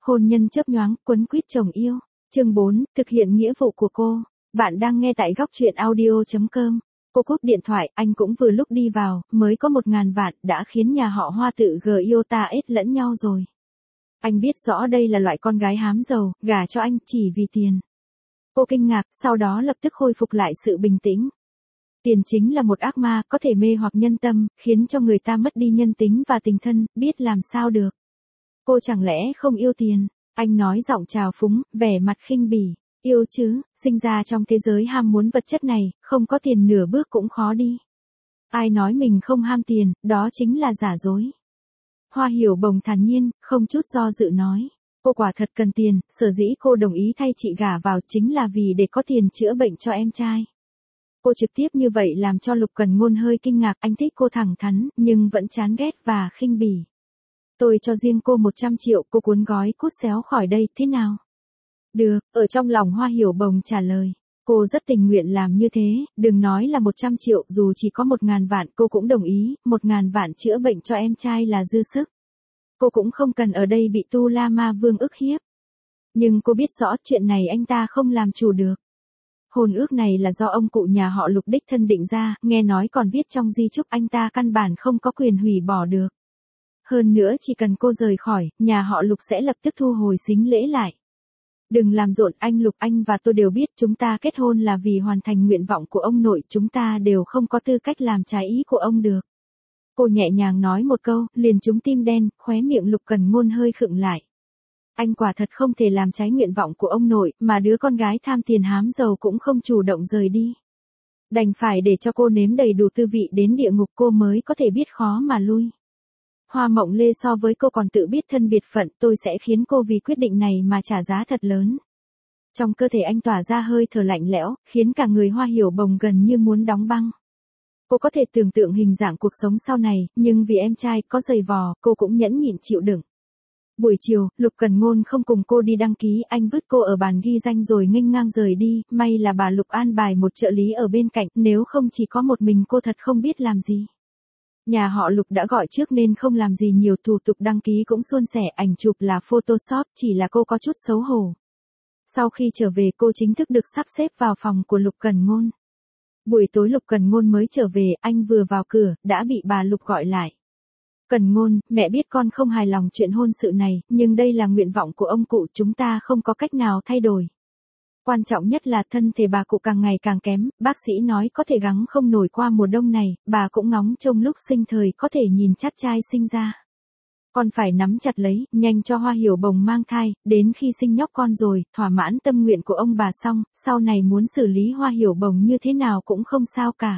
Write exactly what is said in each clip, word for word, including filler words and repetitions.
Hôn nhân chớp nhoáng, quấn quýt chồng yêu. Chương bốn, thực hiện nghĩa vụ của cô. Bạn đang nghe tại góc truyện audio chấm com. Cô cúp điện thoại, anh cũng vừa lúc đi vào, mới có một ngàn vạn, đã khiến nhà họ Hoa tự gờ yêu ta ết lẫn nhau rồi. Anh biết rõ đây là loại con gái hám giàu, gả cho anh chỉ vì tiền. Cô kinh ngạc, sau đó lập tức khôi phục lại sự bình tĩnh. Tiền chính là một ác ma, có thể mê hoặc nhân tâm, khiến cho người ta mất đi nhân tính và tình thân, biết làm sao được. Cô chẳng lẽ không yêu tiền? Anh nói giọng trào phúng, vẻ mặt khinh bỉ. Yêu chứ, sinh ra trong thế giới ham muốn vật chất này, không có tiền nửa bước cũng khó đi. Ai nói mình không ham tiền, đó chính là giả dối. Hoa Hiểu Bồng thản nhiên, không chút do dự nói. Cô quả thật cần tiền, sở dĩ cô đồng ý thay chị gả vào chính là vì để có tiền chữa bệnh cho em trai. Cô trực tiếp như vậy làm cho Lục Cần Ngôn hơi kinh ngạc, anh thích cô thẳng thắn, nhưng vẫn chán ghét và khinh bỉ. Tôi cho riêng cô một trăm triệu, cô cuốn gói cút xéo khỏi đây, thế nào? Được, ở trong lòng Hoa Hiểu Bồng trả lời. Cô rất tình nguyện làm như thế, đừng nói là một trăm triệu, dù chỉ có một ngàn vạn cô cũng đồng ý, một ngàn vạn chữa bệnh cho em trai là dư sức. Cô cũng không cần ở đây bị Tu La Ma Vương ức hiếp. Nhưng cô biết rõ chuyện này anh ta không làm chủ được. Hôn ước này là do ông cụ nhà họ Lục đích thân định ra, nghe nói còn viết trong di chúc, anh ta căn bản không có quyền hủy bỏ được. Hơn nữa chỉ cần cô rời khỏi, nhà họ Lục sẽ lập tức thu hồi sính lễ lại. Đừng làm rộn, anh Lục, anh và tôi đều biết chúng ta kết hôn là vì hoàn thành nguyện vọng của ông nội, chúng ta đều không có tư cách làm trái ý của ông được. Cô nhẹ nhàng nói một câu, liền trúng tim đen, khóe miệng Lục Cần Ngôn hơi khựng lại. Anh quả thật không thể làm trái nguyện vọng của ông nội, mà đứa con gái tham tiền hám giàu cũng không chủ động rời đi. Đành phải để cho cô nếm đầy đủ tư vị đến địa ngục cô mới có thể biết khó mà lui. Hoa Mộng Lê so với cô còn tự biết thân biệt phận, tôi sẽ khiến cô vì quyết định này mà trả giá thật lớn. Trong cơ thể anh tỏa ra hơi thở lạnh lẽo, khiến cả người Hoa Hiểu Bồng gần như muốn đóng băng. Cô có thể tưởng tượng hình dạng cuộc sống sau này, nhưng vì em trai có giày vò, cô cũng nhẫn nhịn chịu đựng. Buổi chiều, Lục Cần Ngôn không cùng cô đi đăng ký, anh vứt cô ở bàn ghi danh rồi nghênh ngang rời đi, may là bà Lục an bài một trợ lý ở bên cạnh, nếu không chỉ có một mình cô thật không biết làm gì. Nhà họ Lục đã gọi trước nên không làm gì nhiều, thủ tục đăng ký cũng suôn sẻ, ảnh chụp là Photoshop, chỉ là cô có chút xấu hổ. Sau khi trở về cô chính thức được sắp xếp vào phòng của Lục Cần Ngôn. Buổi tối Lục Cần Ngôn mới trở về, anh vừa vào cửa, đã bị bà Lục gọi lại. Cần Ngôn, mẹ biết con không hài lòng chuyện hôn sự này, nhưng đây là nguyện vọng của ông cụ, chúng ta không có cách nào thay đổi. Quan trọng nhất là thân thể bà cụ càng ngày càng kém, bác sĩ nói có thể gắng không nổi qua mùa đông này, bà cũng ngóng trông lúc sinh thời có thể nhìn chắt trai sinh ra. Con phải nắm chặt lấy, nhanh cho Hoa Hiểu Bồng mang thai, đến khi sinh nhóc con rồi, thỏa mãn tâm nguyện của ông bà xong, sau này muốn xử lý Hoa Hiểu Bồng như thế nào cũng không sao cả.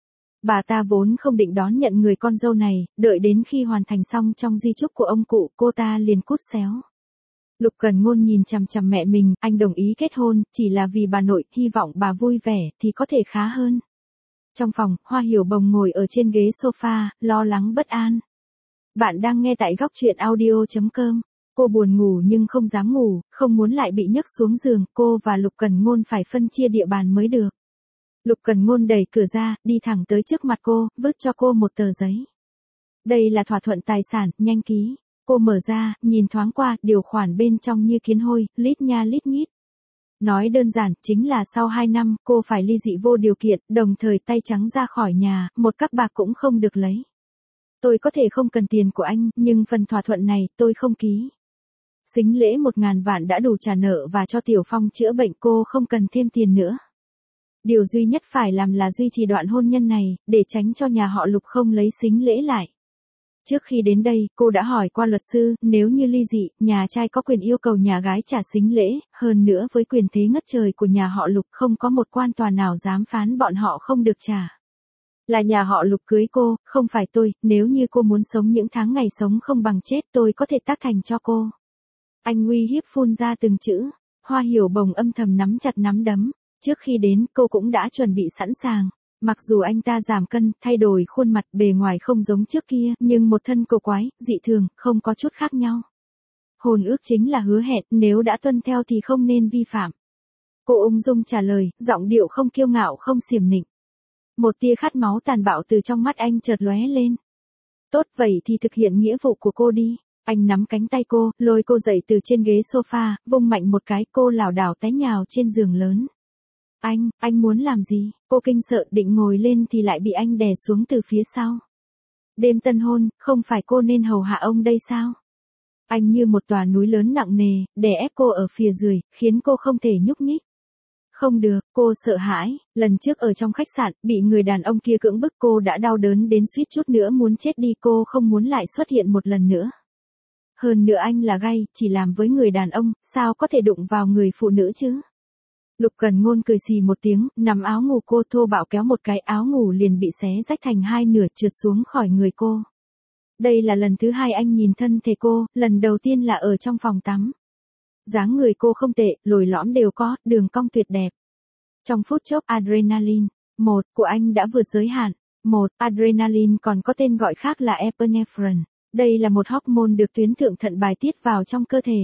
Bà ta vốn không định đón nhận người con dâu này, đợi đến khi hoàn thành xong trong di chúc của ông cụ, cô ta liền cút xéo. Lục Cần Ngôn nhìn chằm chằm mẹ mình, anh đồng ý kết hôn, chỉ là vì bà nội, hy vọng bà vui vẻ, thì có thể khá hơn. Trong phòng, Hoa Hiểu Bồng ngồi ở trên ghế sofa, lo lắng bất an. Bạn đang nghe tại góc truyện audio chấm com. Cô buồn ngủ nhưng không dám ngủ, không muốn lại bị nhấc xuống giường, cô và Lục Cần Ngôn phải phân chia địa bàn mới được. Lục Cần Ngôn đẩy cửa ra, đi thẳng tới trước mặt cô, vứt cho cô một tờ giấy. Đây là thỏa thuận tài sản, nhanh ký. Cô mở ra, nhìn thoáng qua, điều khoản bên trong như kiến hôi, lít nha lít nhít. Nói đơn giản, chính là sau hai năm, cô phải ly dị vô điều kiện, đồng thời tay trắng ra khỏi nhà, một cắc bạc cũng không được lấy. Tôi có thể không cần tiền của anh, nhưng phần thỏa thuận này, tôi không ký. Sính lễ một ngàn vạn đã đủ trả nợ và cho Tiểu Phong chữa bệnh, cô không cần thêm tiền nữa. Điều duy nhất phải làm là duy trì đoạn hôn nhân này, để tránh cho nhà họ Lục không lấy sính lễ lại. Trước khi đến đây, cô đã hỏi qua luật sư, nếu như ly dị, nhà trai có quyền yêu cầu nhà gái trả sính lễ, hơn nữa với quyền thế ngất trời của nhà họ Lục không có một quan tòa nào dám phán bọn họ không được trả. Là nhà họ Lục cưới cô, không phải tôi, nếu như cô muốn sống những tháng ngày sống không bằng chết tôi có thể tác thành cho cô. Anh uy hiếp phun ra từng chữ, Hoa Hiểu Bồng âm thầm nắm chặt nắm đấm, trước khi đến cô cũng đã chuẩn bị sẵn sàng. Mặc dù anh ta giảm cân, thay đổi khuôn mặt, bề ngoài không giống trước kia, nhưng một thân cổ quái, dị thường, không có chút khác nhau. Hôn ước chính là hứa hẹn, nếu đã tuân theo thì không nên vi phạm. Cô ung dung trả lời, giọng điệu không kiêu ngạo không xiểm nịnh. Một tia khát máu tàn bạo từ trong mắt anh chợt lóe lên. Tốt vậy thì thực hiện nghĩa vụ của cô đi. Anh nắm cánh tay cô, lôi cô dậy từ trên ghế sofa, vung mạnh một cái, cô lảo đảo té nhào trên giường lớn. Anh, anh muốn làm gì? Cô kinh sợ định ngồi lên thì lại bị anh đè xuống từ phía sau. Đêm tân hôn, không phải cô nên hầu hạ ông đây sao? Anh như một tòa núi lớn nặng nề, đè ép cô ở phía dưới, khiến cô không thể nhúc nhích. Không được, cô sợ hãi, lần trước ở trong khách sạn, bị người đàn ông kia cưỡng bức cô đã đau đớn đến suýt chút nữa muốn chết đi, cô không muốn lại xuất hiện một lần nữa. Hơn nữa anh là gay, chỉ làm với người đàn ông, sao có thể đụng vào người phụ nữ chứ? Lục Cần Ngôn cười xì một tiếng, nắm áo ngủ cô thô bạo kéo một cái, áo ngủ liền bị xé rách thành hai nửa trượt xuống khỏi người cô. Đây là lần thứ hai anh nhìn thân thể cô, lần đầu tiên là ở trong phòng tắm. Dáng người cô không tệ, lồi lõm đều có, đường cong tuyệt đẹp. Trong phút chốc adrenaline, một, của anh đã vượt giới hạn. Một, adrenaline còn có tên gọi khác là epinephrine. Đây là một hormone được tuyến thượng thận bài tiết vào trong cơ thể.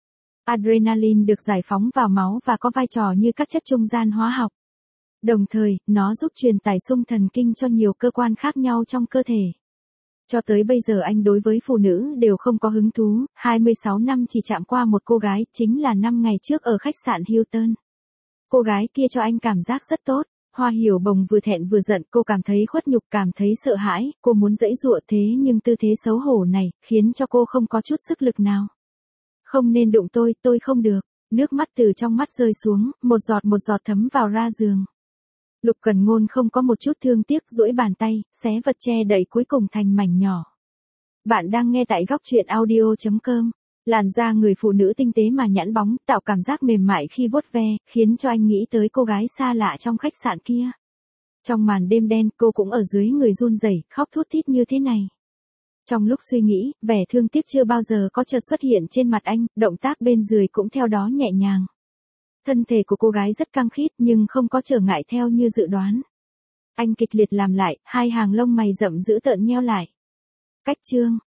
Adrenaline được giải phóng vào máu và có vai trò như các chất trung gian hóa học. Đồng thời, nó giúp truyền tải xung thần kinh cho nhiều cơ quan khác nhau trong cơ thể. Cho tới bây giờ anh đối với phụ nữ đều không có hứng thú, hai mươi sáu năm chỉ chạm qua một cô gái, chính là năm ngày trước ở khách sạn Hilton. Cô gái kia cho anh cảm giác rất tốt. Hoa Hiểu Bồng vừa thẹn vừa giận, cô cảm thấy khuất nhục, cảm thấy sợ hãi, cô muốn giãy giụa thế nhưng tư thế xấu hổ này, khiến cho cô không có chút sức lực nào. Không nên đụng tôi, tôi không được. Nước mắt từ trong mắt rơi xuống, một giọt một giọt thấm vào ra giường. Lục Cần Ngôn không có một chút thương tiếc, duỗi bàn tay, xé vật che đậy cuối cùng thành mảnh nhỏ. Bạn đang nghe tại góc truyện audio chấm com. Làn da người phụ nữ tinh tế mà nhẵn bóng, tạo cảm giác mềm mại khi vuốt ve, khiến cho anh nghĩ tới cô gái xa lạ trong khách sạn kia. Trong màn đêm đen, cô cũng ở dưới người run rẩy, khóc thút thít như thế này. Trong lúc suy nghĩ, vẻ thương tiếc chưa bao giờ có chợt xuất hiện trên mặt anh, động tác bên dưới cũng theo đó nhẹ nhàng. Thân thể của cô gái rất căng khít nhưng không có trở ngại theo như dự đoán. Anh kịch liệt làm lại, hai hàng lông mày rậm dữ tợn nheo lại. Cách chương